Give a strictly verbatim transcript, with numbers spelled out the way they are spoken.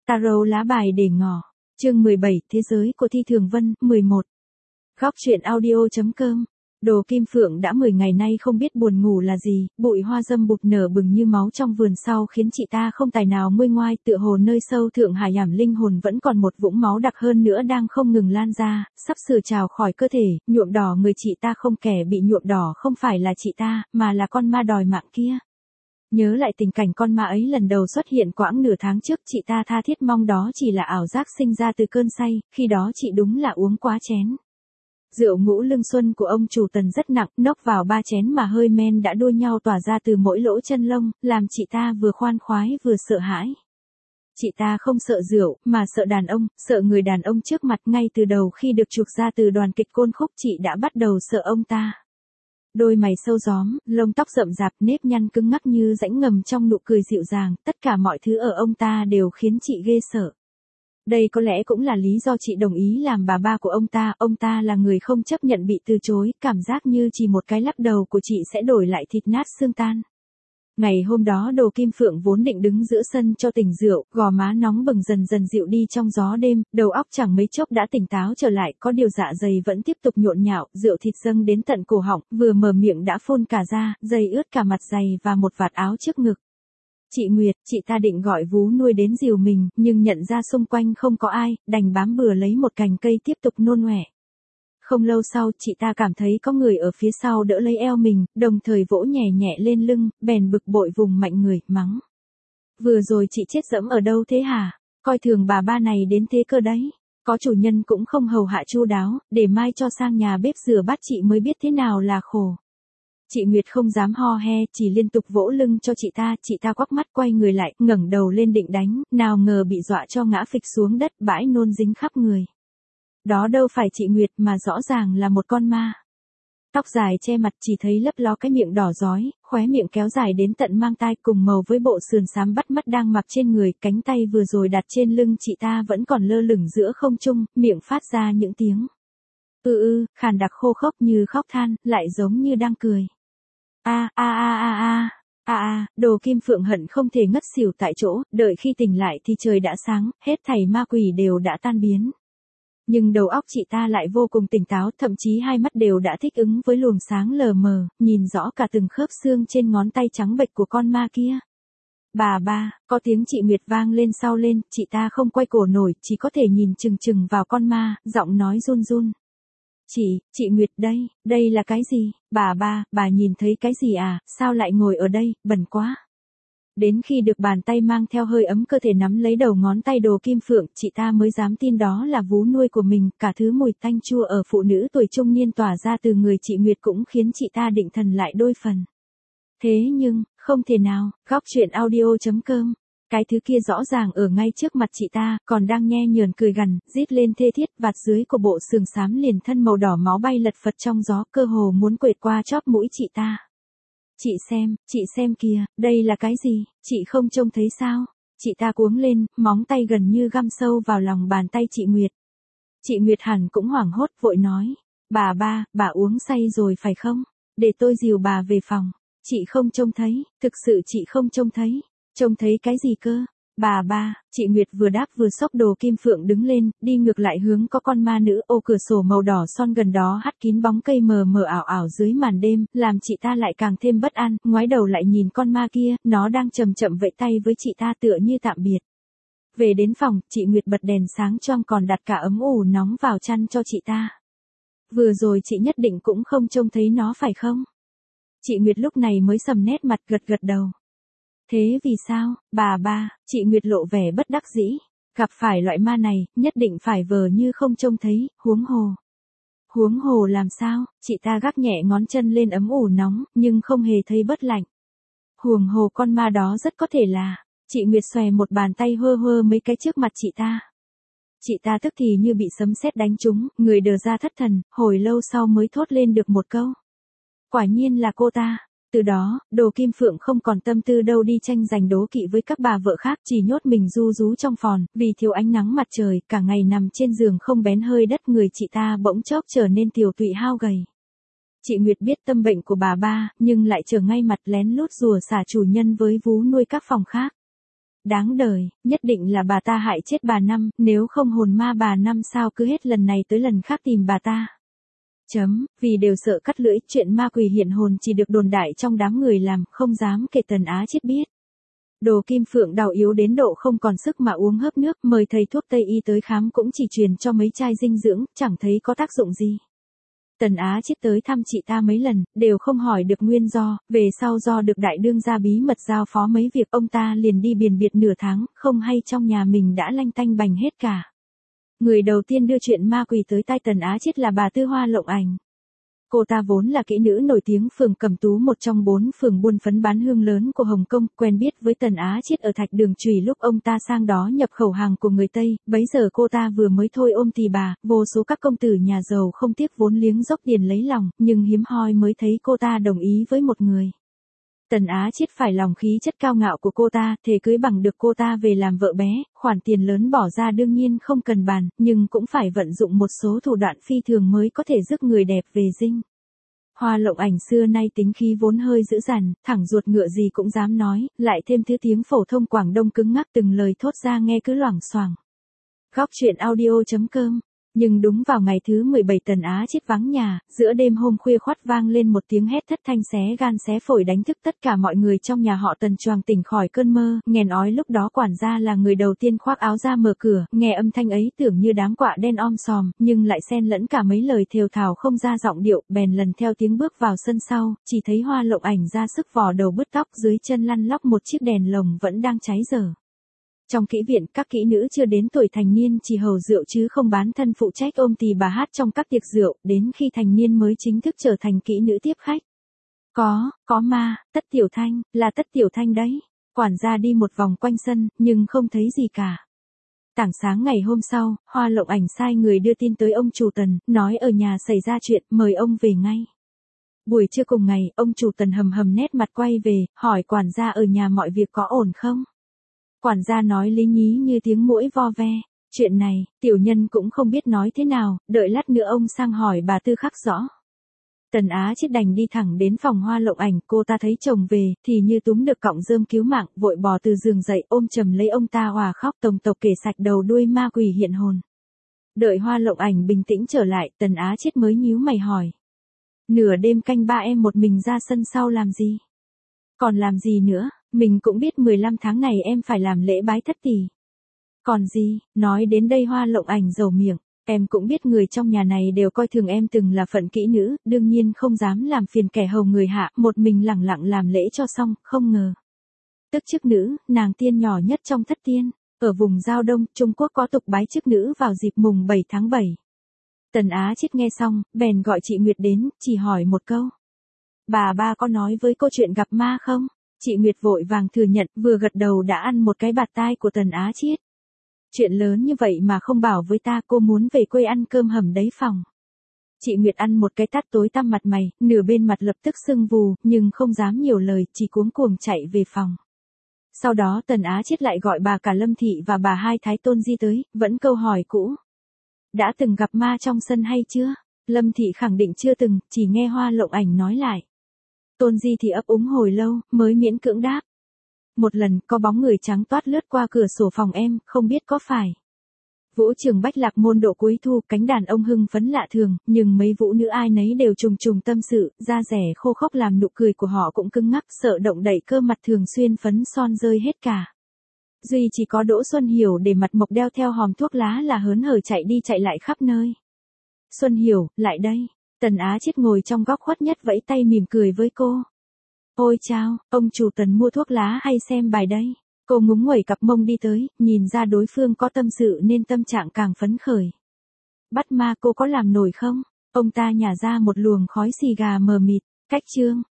Tarot lá bài để ngỏ. Chương mười bảy, Thế giới của Thi Thường Vân, mười một. Góc truyện audio.com. Đồ Kim Phượng đã mười ngày nay không biết buồn ngủ là gì, bụi hoa dâm bụt nở bừng như máu trong vườn sau khiến chị ta không tài nào nguôi ngoai, tựa hồ nơi sâu thượng hải ảm linh hồn vẫn còn một vũng máu đặc hơn nữa đang không ngừng lan ra, sắp sửa trào khỏi cơ thể, nhuộm đỏ người chị ta. Không, kẻ bị nhuộm đỏ không phải là chị ta, mà là con ma đòi mạng kia. Nhớ lại tình cảnh con ma ấy lần đầu xuất hiện quãng nửa tháng trước, chị ta tha thiết mong đó chỉ là ảo giác sinh ra từ cơn say, khi đó chị đúng là uống quá chén. Rượu ngũ lương xuân của ông chủ Tần rất nặng, nốc vào ba chén mà hơi men đã đua nhau tỏa ra từ mỗi lỗ chân lông, làm chị ta vừa khoan khoái vừa sợ hãi. Chị ta không sợ rượu, mà sợ đàn ông, sợ người đàn ông trước mặt. Ngay từ đầu khi được chuộc ra từ đoàn kịch Côn Khúc, chị đã bắt đầu sợ ông ta. Đôi mày sâu gióm, lông tóc rậm rạp, nếp nhăn cứng ngắc như rãnh ngầm trong nụ cười dịu dàng, tất cả mọi thứ ở ông ta đều khiến chị ghê sợ. Đây có lẽ cũng là lý do chị đồng ý làm bà ba của ông ta. Ông ta là người không chấp nhận bị từ chối, cảm giác như chỉ một cái lắc đầu của chị sẽ đổi lại thịt nát xương tan. Ngày hôm đó Đồ Kim Phượng vốn định đứng giữa sân cho tỉnh rượu, gò má nóng bừng dần dần dịu đi trong gió đêm, đầu óc chẳng mấy chốc đã tỉnh táo trở lại, có điều dạ dày vẫn tiếp tục nhộn nhạo, rượu thịt dâng đến tận cổ họng, vừa mở miệng đã phun cả ra, dày ướt cả mặt giày và một vạt áo trước ngực. Chị Nguyệt, chị ta định gọi vú nuôi đến dìu mình, nhưng nhận ra xung quanh không có ai, đành bám bừa lấy một cành cây tiếp tục nôn ọe. Không lâu sau, chị ta cảm thấy có người ở phía sau đỡ lấy eo mình, đồng thời vỗ nhẹ nhẹ lên lưng, bèn bực bội vùng mạnh người, mắng. Vừa rồi chị chết dẫm ở đâu thế hả? Coi thường bà ba này đến thế cơ đấy. Có chủ nhân cũng không hầu hạ chu đáo, để mai cho sang nhà bếp rửa bát chị mới biết thế nào là khổ. Chị Nguyệt không dám ho he, chỉ liên tục vỗ lưng cho chị ta. Chị ta quắc mắt quay người lại, ngẩng đầu lên định đánh, nào ngờ bị dọa cho ngã phịch xuống đất, bãi nôn dính khắp người. Đó đâu phải chị Nguyệt mà rõ ràng là một con ma. Tóc dài che mặt, chỉ thấy lấp ló cái miệng đỏ rói, khóe miệng kéo dài đến tận mang tai, cùng màu với bộ sườn xám bắt mắt đang mặc trên người. Cánh tay vừa rồi đặt trên lưng chị ta vẫn còn lơ lửng giữa không trung, miệng phát ra những tiếng ư ư, khàn đặc khô khốc như khóc than, lại giống như đang cười. A a a a a a a, Đồ Kim Phượng hận không thể ngất xỉu tại chỗ, đợi khi tỉnh lại thì trời đã sáng, hết thảy ma quỷ đều đã tan biến. Nhưng đầu óc chị ta lại vô cùng tỉnh táo, thậm chí hai mắt đều đã thích ứng với luồng sáng lờ mờ, nhìn rõ cả từng khớp xương trên ngón tay trắng bệch của con ma kia. Bà ba, có tiếng chị Nguyệt vang lên sau lên, chị ta không quay cổ nổi, chỉ có thể nhìn chừng chừng vào con ma, giọng nói run run. Chị, chị Nguyệt đây, đây là cái gì? Bà ba, bà nhìn thấy cái gì à, sao lại ngồi ở đây, bẩn quá. Đến khi được bàn tay mang theo hơi ấm cơ thể nắm lấy đầu ngón tay Đồ Kim Phượng, chị ta mới dám tin đó là vú nuôi của mình. Cả thứ mùi tanh chua ở phụ nữ tuổi trung niên tỏa ra từ người chị Nguyệt cũng khiến chị ta định thần lại đôi phần. Thế nhưng, không thể nào. Góc truyện audio.com. Cái thứ kia rõ ràng ở ngay trước mặt chị ta, còn đang nhe nhờn cười gằn, rít lên thê thiết, vạt dưới của bộ sườn xám liền thân màu đỏ máu bay lật phật trong gió, cơ hồ muốn quệt qua chóp mũi chị ta. Chị xem, chị xem kìa, đây là cái gì, chị không trông thấy sao? Chị ta cuống lên, móng tay gần như găm sâu vào lòng bàn tay chị Nguyệt. Chị Nguyệt hẳn cũng hoảng hốt, vội nói, bà ba, bà uống say rồi phải không? Để tôi dìu bà về phòng. Chị không trông thấy, thực sự chị không trông thấy. Trông thấy cái gì cơ? Bà ba, chị Nguyệt vừa đáp vừa xốc Đồ Kim Phượng đứng lên, đi ngược lại hướng có con ma nữ. Ô cửa sổ màu đỏ son gần đó hắt kín bóng cây mờ mờ ảo ảo dưới màn đêm, làm chị ta lại càng thêm bất an, ngoái đầu lại nhìn con ma kia, nó đang chậm chậm vẫy tay với chị ta tựa như tạm biệt. Về đến phòng, chị Nguyệt bật đèn sáng choang còn đặt cả ấm ủ nóng vào chăn cho chị ta. Vừa rồi chị nhất định cũng không trông thấy nó phải không? Chị Nguyệt lúc này mới sầm nét mặt, gật gật đầu. Thế vì sao, bà ba, chị Nguyệt lộ vẻ bất đắc dĩ, gặp phải loại ma này, nhất định phải vờ như không trông thấy, huống hồ. Huống hồ làm sao, chị ta gác nhẹ ngón chân lên ấm ủ nóng, nhưng không hề thấy bớt lạnh. Huống hồ con ma đó rất có thể là, chị Nguyệt xòe một bàn tay hơ hơ mấy cái trước mặt chị ta. Chị ta tức thì như bị sấm sét đánh trúng, người đờ ra thất thần, hồi lâu sau mới thốt lên được một câu. Quả nhiên là cô ta. Từ đó, Đồ Kim Phượng không còn tâm tư đâu đi tranh giành đố kỵ với các bà vợ khác, chỉ nhốt mình ru rú trong phòng, vì thiếu ánh nắng mặt trời, cả ngày nằm trên giường không bén hơi đất, người chị ta bỗng chốc trở nên tiều tụy hao gầy. Chị Nguyệt biết tâm bệnh của bà ba, nhưng lại trở ngay mặt lén lút rủa xả chủ nhân với vú nuôi các phòng khác. đáng đời, nhất định là bà ta hại chết bà Năm, nếu không hồn ma bà Năm sao cứ hết lần này tới lần khác tìm bà ta. Chấm, vì đều sợ cắt lưỡi, chuyện ma quỷ hiện hồn chỉ được đồn đại trong đám người làm, không dám kể Tần Á Chiết biết. Đồ Kim Phượng đau yếu đến độ không còn sức mà uống hớp nước, mời thầy thuốc Tây y tới khám cũng chỉ truyền cho mấy chai dinh dưỡng, chẳng thấy có tác dụng gì. Tần Á Chiết tới thăm chị ta mấy lần, đều không hỏi được nguyên do, về sau do được đại đương gia bí mật giao phó mấy việc ông ta liền đi biền biệt nửa tháng, không hay trong nhà mình đã lanh tanh bành hết cả. Người đầu tiên đưa chuyện ma quỷ tới tai Tần Á Chiết là bà Tư Hoa Lộng Ảnh. Cô ta vốn là kỹ nữ nổi tiếng phường Cẩm Tú, một trong bốn phường buôn phấn bán hương lớn của Hồng Kông, quen biết với Tần Á Chiết ở Thạch Đường Chùy lúc ông ta sang đó nhập khẩu hàng của người Tây, bấy giờ cô ta vừa mới thôi ôm tì bà, vô số các công tử nhà giàu không tiếc vốn liếng dốc tiền lấy lòng, nhưng hiếm hoi mới thấy cô ta đồng ý với một người. Tần Á Chiết phải lòng khí chất cao ngạo của cô ta, thề cưới bằng được cô ta về làm vợ bé, khoản tiền lớn bỏ ra đương nhiên không cần bàn, nhưng cũng phải vận dụng một số thủ đoạn phi thường mới có thể rước người đẹp về dinh. Hoa Lộng Ảnh xưa nay tính khí vốn hơi dữ dằn, thẳng ruột ngựa gì cũng dám nói, lại thêm thứ tiếng phổ thông Quảng Đông cứng ngắc, từng lời thốt ra nghe cứ loảng xoảng. Góc truyện audio chấm com. Nhưng đúng vào ngày thứ mười bảy Tần Á Chiết vắng nhà, giữa đêm hôm khuya khoắt vang lên một tiếng hét thất thanh xé gan xé phổi đánh thức tất cả mọi người trong nhà họ Tần choàng tỉnh khỏi cơn mơ, nghèn ói lúc đó quản gia là người đầu tiên khoác áo ra mở cửa, nghe âm thanh ấy tưởng như đám quạ đen om sòm, nhưng lại xen lẫn cả mấy lời thều thào không ra giọng điệu, bèn lần theo tiếng bước vào sân sau, chỉ thấy Hoa Lộng Ảnh ra sức vò đầu bứt tóc, dưới chân lăn lóc một chiếc đèn lồng vẫn đang cháy dở. Trong kỹ viện, các kỹ nữ chưa đến tuổi thành niên chỉ hầu rượu chứ không bán thân, phụ trách ôm tì bà hát trong các tiệc rượu, đến khi thành niên mới chính thức trở thành kỹ nữ tiếp khách. Có, có ma, Tất Tiểu Thanh, là Tất Tiểu Thanh đấy. Quản gia đi một vòng quanh sân, nhưng không thấy gì cả. Tảng sáng ngày hôm sau, Hoa Lộng Ảnh sai người đưa tin tới ông chủ Tần, nói ở nhà xảy ra chuyện, mời ông về ngay. Buổi trưa cùng ngày, ông chủ Tần hầm hầm nét mặt quay về, hỏi quản gia ở nhà mọi việc có ổn không? Quản gia nói lý nhí như tiếng muỗi vo ve. Chuyện này, tiểu nhân cũng không biết nói thế nào, đợi lát nữa ông sang hỏi bà Tư khắc rõ. Tần Á Chiết đành đi thẳng đến phòng Hoa Lộng Ảnh, cô ta thấy chồng về, thì như túm được cọng rơm cứu mạng, vội bò từ giường dậy ôm chầm lấy ông ta òa khóc tổng tộc kể sạch đầu đuôi ma quỷ hiện hồn. Đợi Hoa Lộng Ảnh bình tĩnh trở lại, Tần Á Chiết mới nhíu mày hỏi. Nửa đêm canh ba em một mình ra sân sau làm gì? Còn làm gì nữa? Mình cũng biết mười lăm tháng này em phải làm lễ bái thất tỷ. Còn gì, nói đến đây Hoa Lộng Ảnh dầu miệng, em cũng biết người trong nhà này đều coi thường em từng là phận kỹ nữ, đương nhiên không dám làm phiền kẻ hầu người hạ, một mình lẳng lặng làm lễ cho xong, không ngờ. Tức chức nữ, nàng tiên nhỏ nhất trong thất tiên, ở vùng Giao Đông, Trung Quốc có tục bái chức nữ vào dịp mùng bảy tháng bảy. Tần Á Chiết nghe xong, bèn gọi chị Nguyệt đến, chỉ hỏi một câu. Bà ba có nói với cô chuyện gặp ma không? Chị Nguyệt vội vàng thừa nhận, vừa gật đầu đã ăn một cái bạt tai của Tần Á Chiết. Chuyện lớn như vậy mà không bảo với ta, cô muốn về quê ăn cơm hầm đấy phòng. Chị Nguyệt ăn một cái tát tối tăm mặt mày, nửa bên mặt lập tức sưng vù, nhưng không dám nhiều lời, chỉ cuống cuồng chạy về phòng. Sau đó Tần Á Chiết lại gọi bà cả Lâm Thị và bà hai Thái Tôn Di tới, vẫn câu hỏi cũ. Đã từng gặp ma trong sân hay chưa? Lâm Thị khẳng định chưa từng, chỉ nghe Hoa Lộng Ảnh nói lại. Tôn Di thì ấp úng hồi lâu, mới miễn cưỡng đáp. Một lần, có bóng người trắng toát lướt qua cửa sổ phòng em, không biết có phải. Vũ trường Bách Lạc Môn độ cuối thu, cánh đàn ông hưng phấn lạ thường, nhưng mấy vũ nữ ai nấy đều trùng trùng tâm sự, da rẻ khô khốc làm nụ cười của họ cũng cứng ngắc, sợ động đậy cơ mặt thường xuyên phấn son rơi hết cả. Duy chỉ có Đỗ Xuân Hiểu để mặt mộc đeo theo hòm thuốc lá là hớn hở chạy đi chạy lại khắp nơi. Xuân Hiểu, lại đây. Tần Á Chiết ngồi trong góc khuất nhất vẫy tay mỉm cười với cô. Ôi chao, ông chủ Tần mua thuốc lá hay xem bài đây? Cô ngúng nguẩy cặp mông đi tới, nhìn ra đối phương có tâm sự nên tâm trạng càng phấn khởi. Bắt ma cô có làm nổi không? Ông ta nhả ra một luồng khói xì gà mờ mịt, cách chương.